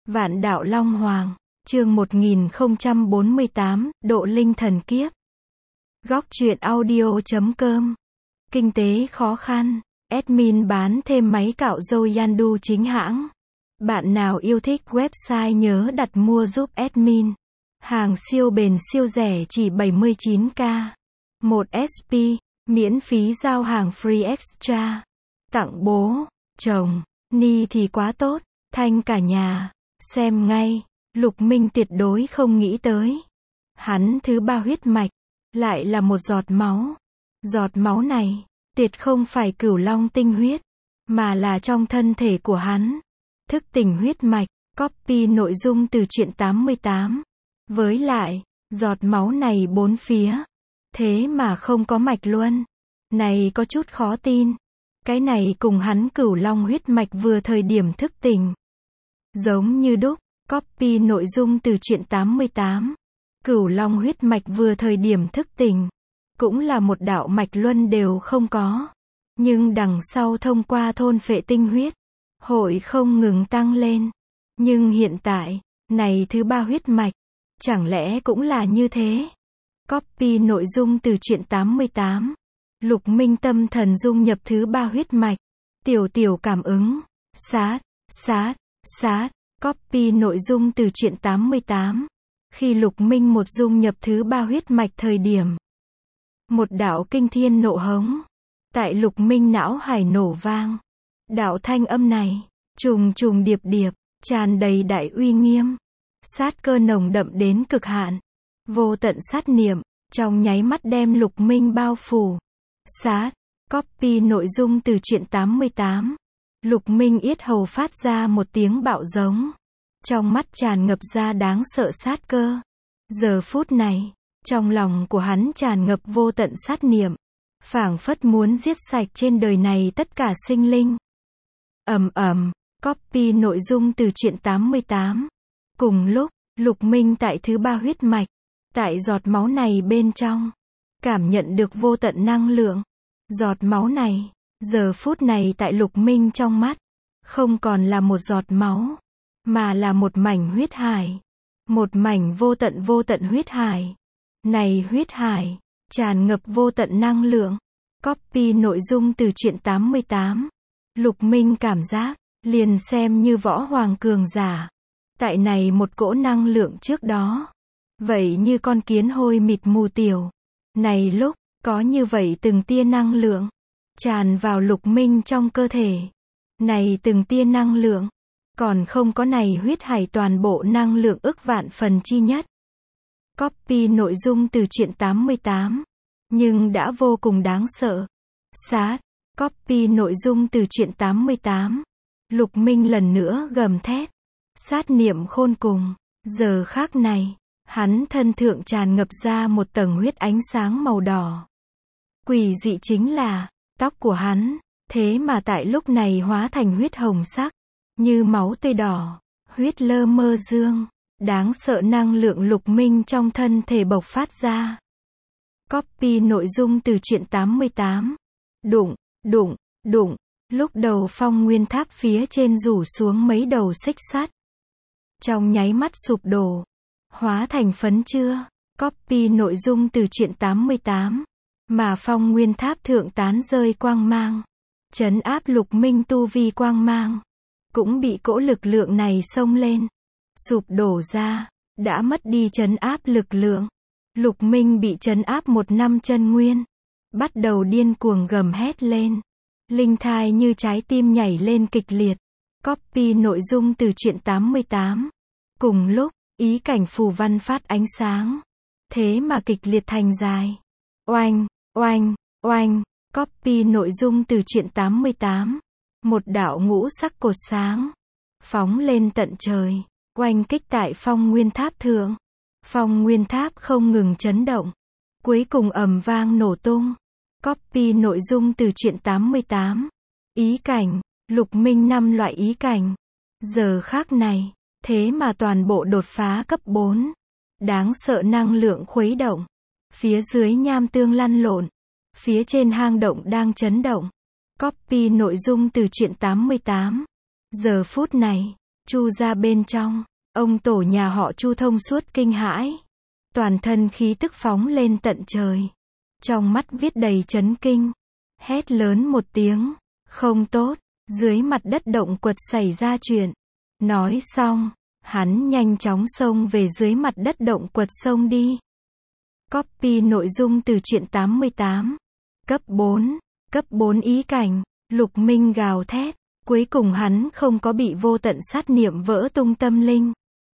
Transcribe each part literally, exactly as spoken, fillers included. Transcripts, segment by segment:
Vạn đạo Long Hoàng, chương một nghìn không trăm bốn mươi tám, Độ Linh Thần Kiếp. Góc truyện audio chấm com. Kinh tế khó khăn, admin bán thêm máy cạo râu Yandu chính hãng. Bạn nào yêu thích website nhớ đặt mua giúp admin. Hàng siêu bền siêu rẻ chỉ bảy mươi chín k. một ét pê, miễn phí giao hàng free extra. Tặng bố, chồng, ni thì quá tốt, thanh cả nhà. Xem ngay, Lục Minh tuyệt đối không nghĩ tới. Hắn thứ ba huyết mạch, lại là một giọt máu. Giọt máu này, tuyệt không phải cửu long tinh huyết, mà là trong thân thể của hắn. Thức tỉnh huyết mạch, copy nội dung từ truyện tám mươi tám. Với lại, giọt máu này bốn phía. Thế mà không có mạch luân. Này có chút khó tin. Cái này cùng hắn cửu long huyết mạch vừa thời điểm thức tỉnh. Giống như đúc, copy nội dung từ truyện tám mươi tám. Cửu long huyết mạch vừa thời điểm thức tỉnh. Cũng là một đạo mạch luân đều không có. Nhưng đằng sau thông qua thôn phệ tinh huyết, hội không ngừng tăng lên. Nhưng hiện tại, này thứ ba huyết mạch, chẳng lẽ cũng là như thế? Copy nội dung từ truyện tám mươi tám. Lục Minh tâm thần dung nhập thứ ba huyết mạch. Tiểu tiểu cảm ứng. Sát, sát, sát. Copy nội dung từ truyện tám mươi tám. Khi Lục Minh một dung nhập thứ ba huyết mạch thời điểm. Một đạo kinh thiên nộ hống. Tại Lục Minh não hải nổ vang. Đạo thanh âm này, trùng trùng điệp điệp, tràn đầy đại uy nghiêm. Sát cơ nồng đậm đến cực hạn. Vô tận sát niệm, trong nháy mắt đem Lục Minh bao phủ. Sát, copy nội dung từ truyện tám mươi tám. Lục Minh yết hầu phát ra một tiếng bạo giống. Trong mắt tràn ngập ra đáng sợ sát cơ. Giờ phút này, trong lòng của hắn tràn ngập vô tận sát niệm. Phảng phất muốn giết sạch trên đời này tất cả sinh linh. Ầm ầm, copy nội dung từ truyện tám mươi tám. Cùng lúc, Lục Minh tại thứ ba huyết mạch, tại giọt máu này bên trong, cảm nhận được vô tận năng lượng. Giọt máu này, giờ phút này tại Lục Minh trong mắt, không còn là một giọt máu, mà là một mảnh huyết hải. Một mảnh vô tận vô tận huyết hải. Này huyết hải, tràn ngập vô tận năng lượng. Copy nội dung từ truyện tám mươi tám. Lục Minh cảm giác, liền xem như võ hoàng cường giả. Tại này một cỗ năng lượng trước đó. Vậy như con kiến hôi mịt mù tiểu. Này lúc, có như vậy từng tia năng lượng. Tràn vào Lục Minh trong cơ thể. Này từng tia năng lượng. Còn không có này huyết hải toàn bộ năng lượng ức vạn phần chi nhất. Copy nội dung từ truyện tám mươi tám. Nhưng đã vô cùng đáng sợ. Sát. Copy nội dung từ truyện tám mươi tám. Lục Minh lần nữa gầm thét. Sát niệm khôn cùng. Giờ khác này, hắn thân thượng tràn ngập ra một tầng huyết ánh sáng màu đỏ. Quỷ dị chính là, tóc của hắn, thế mà tại lúc này hóa thành huyết hồng sắc. Như máu tươi đỏ, huyết lơ mơ dương. Đáng sợ năng lượng Lục Minh trong thân thể bộc phát ra. Copy nội dung từ truyện tám mươi tám. Đụng, đụng, đụng. Lúc đầu phong nguyên tháp phía trên rủ xuống mấy đầu xích sắt. Trong nháy mắt sụp đổ. Hóa thành phấn chưa. Copy nội dung từ truyện tám mươi tám. Mà phong nguyên tháp thượng tán rơi quang mang. Trấn áp Lục Minh tu vi quang mang. Cũng bị cỗ lực lượng này xông lên. Sụp đổ ra. Đã mất đi trấn áp lực lượng. Lục Minh bị trấn áp một năm chân nguyên. Bắt đầu điên cuồng gầm hét lên. Linh thai như trái tim nhảy lên kịch liệt. Copy nội dung từ truyện tám mươi tám. Cùng lúc, ý cảnh phù văn phát ánh sáng. Thế mà kịch liệt thành dài. Oanh, oanh, oanh. Copy nội dung từ truyện tám mươi tám. Một đạo ngũ sắc cột sáng. Phóng lên tận trời. Oanh kích tại phong nguyên tháp thượng. Phong nguyên tháp không ngừng chấn động. Cuối cùng ầm vang nổ tung. Copy nội dung từ truyện tám mươi tám. Ý cảnh, Lục Minh năm loại ý cảnh. Giờ khác này, thế mà toàn bộ đột phá cấp bốn. Đáng sợ năng lượng khuấy động. Phía dưới nham tương lăn lộn. Phía trên hang động đang chấn động. Copy nội dung từ truyện tám mươi tám. Giờ phút này, Chu gia bên trong, ông tổ nhà họ Chu thông suốt kinh hãi. Toàn thân khí tức phóng lên tận trời. Trong mắt viết đầy chấn kinh. Hét lớn một tiếng. Không tốt, dưới mặt đất động quật xảy ra chuyện. Nói xong, hắn nhanh chóng xông về dưới mặt đất động quật xông đi. Copy nội dung từ truyện tám mươi tám. Cấp bốn. Cấp bốn ý cảnh. Lục Minh gào thét. Cuối cùng hắn không có bị vô tận sát niệm vỡ tung tâm linh.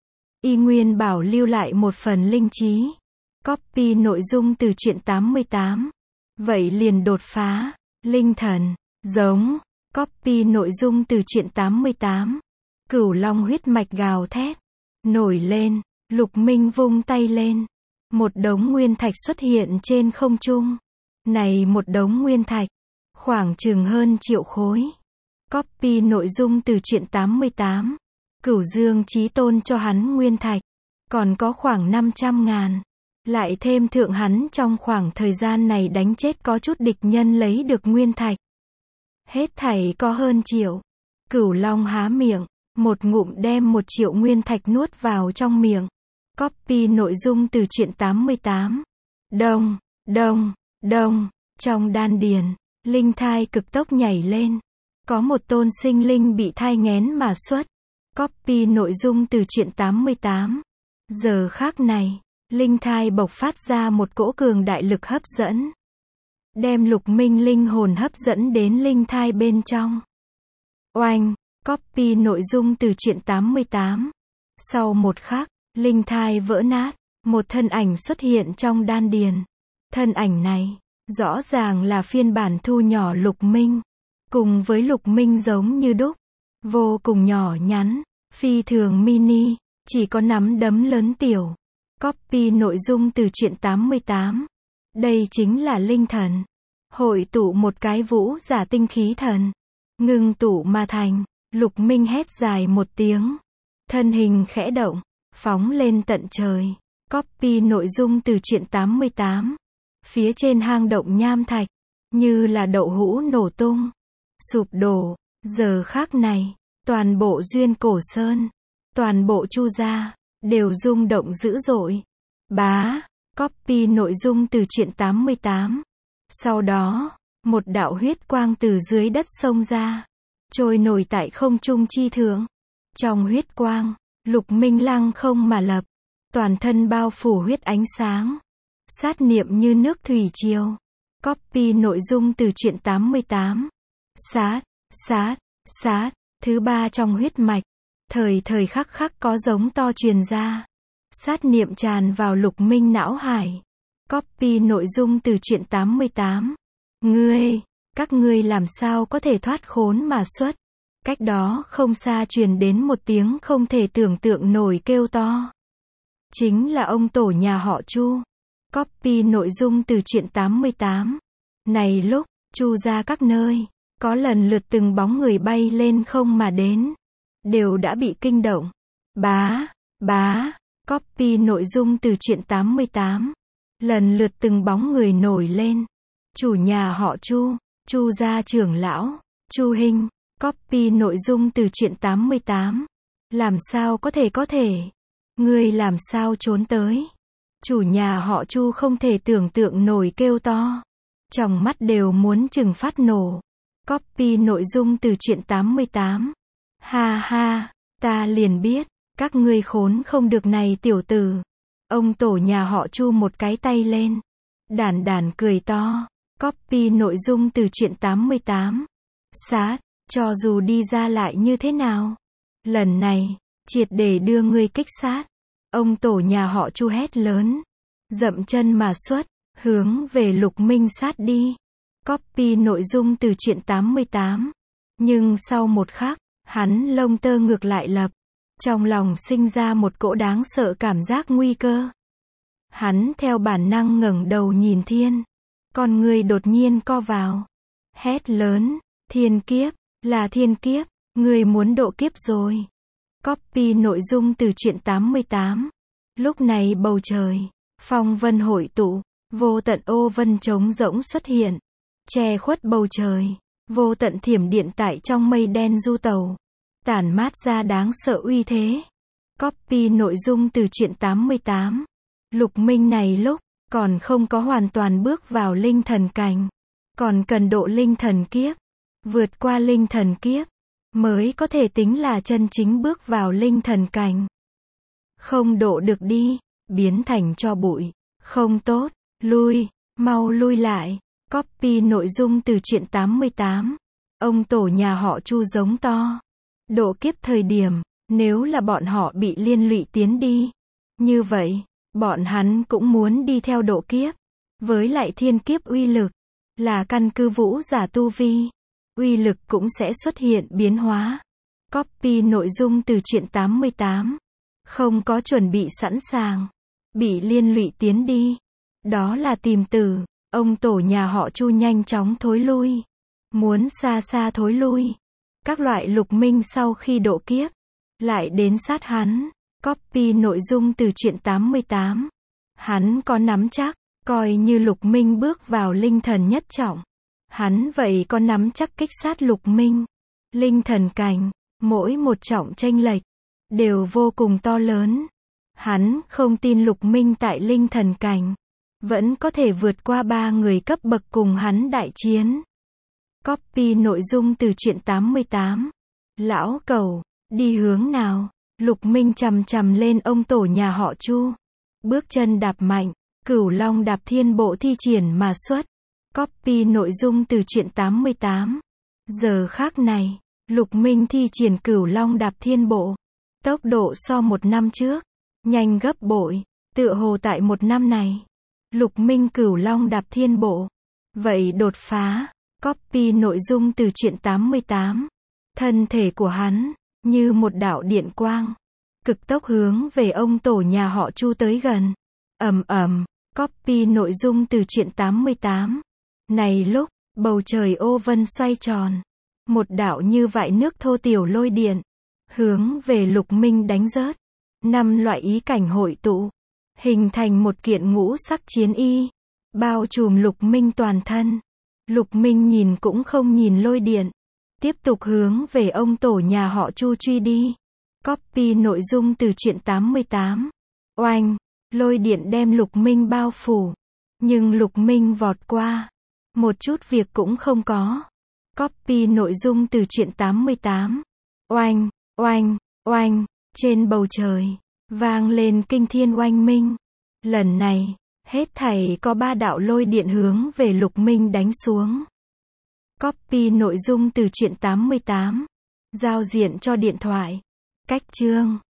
Y nguyên bảo lưu lại một phần linh trí. Copy nội dung từ truyện tám mươi tám. Vậy liền đột phá. Linh thần. Giống. Copy nội dung từ truyện tám mươi tám. Cửu long huyết mạch gào thét. Nổi lên. Lục Minh vung tay lên. Một đống nguyên thạch xuất hiện trên không trung. Này một đống nguyên thạch. Khoảng chừng hơn triệu khối. Copy nội dung từ truyện tám mươi tám. Cửu Dương Chí Tôn cho hắn nguyên thạch. Còn có khoảng năm trăm ngàn. Lại thêm thượng hắn trong khoảng thời gian này đánh chết có chút địch nhân lấy được nguyên thạch. Hết thảy có hơn triệu. Cửu Long há miệng. Một ngụm đem một triệu nguyên thạch nuốt vào trong miệng. Copy nội dung từ truyện tám mươi tám. Đông, đông, đông. Trong đan điền, linh thai cực tốc nhảy lên. Có một tôn sinh linh bị thai nghén mà xuất. Copy nội dung từ truyện tám mươi tám. Giờ khắc này, linh thai bộc phát ra một cỗ cường đại lực hấp dẫn. Đem Lục Minh linh hồn hấp dẫn đến linh thai bên trong. Oanh, copy nội dung từ truyện tám mươi tám. Sau một khắc, linh thai vỡ nát, một thân ảnh xuất hiện trong đan điền. Thân ảnh này, rõ ràng là phiên bản thu nhỏ Lục Minh. Cùng với Lục Minh giống như đúc. Vô cùng nhỏ nhắn, phi thường mini, chỉ có nắm đấm lớn tiểu. Copy nội dung từ truyện tám mươi tám. Đây chính là linh thần. Hội tụ một cái vũ giả tinh khí thần. Ngưng tụ mà thành. Lục Minh hét dài một tiếng. Thân hình khẽ động. Phóng lên tận trời. Copy nội dung từ truyện tám mươi tám. Phía trên hang động nham thạch. Như là đậu hũ nổ tung. Sụp đổ. Giờ khắc này. Toàn bộ Duyên Cổ Sơn. Toàn bộ Chu gia. Đều rung động dữ dội. Bá. Copy nội dung từ truyện tám mươi tám. Sau đó. Một đạo huyết quang từ dưới đất xông ra. Trôi nổi tại không trung chi thượng. Trong huyết quang. Lục Minh lăng không mà lập. Toàn thân bao phủ huyết ánh sáng. Sát niệm như nước thủy triều. Copy nội dung từ truyện tám mươi tám. Sát, sát, sát. Thứ ba trong huyết mạch. Thời thời khắc khắc có giống to truyền ra. Sát niệm tràn vào Lục Minh não hải. Copy nội dung từ truyện tám mươi tám. Ngươi, các ngươi làm sao có thể thoát khốn mà xuất. Cách đó không xa truyền đến một tiếng không thể tưởng tượng nổi kêu to. Chính là ông tổ nhà họ Chu. Copy nội dung từ truyện tám mươi tám. Này lúc, Chu gia các nơi, có lần lượt từng bóng người bay lên không mà đến. Đều đã bị kinh động. Bá, bá, copy nội dung từ truyện tám mươi tám. Lần lượt từng bóng người nổi lên. Chủ nhà họ Chu, Chu gia trưởng lão, Chu Hinh. Copy nội dung từ truyện tám mươi tám. Làm sao có thể có thể? Ngươi làm sao trốn tới? Chủ nhà họ Chu không thể tưởng tượng nổi kêu to. Trong mắt đều muốn chừng phát nổ. Copy nội dung từ truyện tám mươi tám. Ha ha, ta liền biết, các ngươi khốn không được này tiểu tử. Ông tổ nhà họ Chu một cái tay lên. Đản đản cười to. Copy nội dung từ truyện tám mươi tám. Sát, cho dù đi ra lại như thế nào. Lần này, triệt để đưa ngươi kích sát. Ông tổ nhà họ Chu hét lớn. Dậm chân mà xuất, hướng về Lục Minh sát đi. Copy nội dung từ truyện tám mươi tám. Nhưng sau một khắc, hắn lông tơ ngược lại lập. Trong lòng sinh ra một cỗ đáng sợ cảm giác nguy cơ. Hắn theo bản năng ngẩng đầu nhìn thiên. Con người đột nhiên co vào. Hét lớn, thiên kiếp, là thiên kiếp, người muốn độ kiếp rồi. Copy nội dung từ truyện tám mươi tám. Lúc này bầu trời, phong vân hội tụ, vô tận ô vân trống rỗng xuất hiện. Che khuất bầu trời, vô tận thiểm điện tại trong mây đen du tẩu. tản mát ra đáng sợ uy thế. Copy nội dung từ truyện tám mươi tám. Lục Minh này lúc còn không có hoàn toàn bước vào linh thần cảnh, còn cần độ linh thần kiếp, vượt qua linh thần kiếp mới có thể tính là chân chính bước vào linh thần cảnh. Không độ được đi, biến thành tro bụi, không tốt, lui, mau lui lại. Copy nội dung từ truyện tám mươi tám. Ông tổ nhà họ Chu giống to. Độ kiếp thời điểm, nếu là bọn họ bị liên lụy tiến đi, như vậy, bọn hắn cũng muốn đi theo độ kiếp. Với lại thiên kiếp uy lực, là căn cứ vũ giả tu vi, uy lực cũng sẽ xuất hiện biến hóa. Copy nội dung từ truyện tám mươi tám. Không có chuẩn bị sẵn sàng, bị liên lụy tiến đi, đó là tìm tử. Ông tổ nhà họ Chu nhanh chóng thối lui, muốn xa xa thối lui. Các loại Lục Minh sau khi độ kiếp, lại đến sát hắn. Copy nội dung từ truyện tám mươi tám. Hắn có nắm chắc, coi như Lục Minh bước vào linh thần nhất trọng, hắn vậy có nắm chắc kích sát Lục Minh. Linh thần cảnh, mỗi một trọng chênh lệch, đều vô cùng to lớn. Hắn không tin Lục Minh tại linh thần cảnh, vẫn có thể vượt qua ba người cấp bậc cùng hắn đại chiến. Copy nội dung từ truyện tám mươi tám. Lão cẩu, đi hướng nào? Lục Minh chằm chằm lên ông tổ nhà họ Chu. Bước chân đạp mạnh, Cửu Long đạp thiên bộ thi triển mà xuất. Copy nội dung từ truyện tám mươi tám. Giờ khác này, Lục Minh thi triển Cửu Long đạp thiên bộ. Tốc độ so một năm trước, nhanh gấp bội, tựa hồ tại một năm này. Lục Minh Cửu Long đạp thiên bộ. Vậy đột phá. Copy nội dung từ truyện tám mươi tám. Thân thể của hắn, như một đạo điện quang, cực tốc hướng về ông tổ nhà họ Chu tới gần. Ầm ầm. Copy nội dung từ truyện tám mươi tám. Này lúc, bầu trời ô vân xoay tròn. Một đạo như vại nước thô tiểu lôi điện, hướng về Lục Minh đánh rớt. Năm loại ý cảnh hội tụ, hình thành một kiện ngũ sắc chiến y, bao trùm Lục Minh toàn thân. Lục Minh nhìn cũng không nhìn lôi điện, tiếp tục hướng về ông tổ nhà họ Chu truy đi. Copy nội dung từ truyện tám mươi tám. Oanh, lôi điện đem Lục Minh bao phủ, nhưng Lục Minh vọt qua, một chút việc cũng không có. Copy nội dung từ truyện tám mươi tám. Oanh, oanh, oanh, trên bầu trời, vang lên kinh thiên oanh minh. Lần này, hết thảy có ba đạo lôi điện hướng về Lục Minh đánh xuống. Copy nội dung từ truyện tám mươi tám. Giao diện cho điện thoại. Cách chương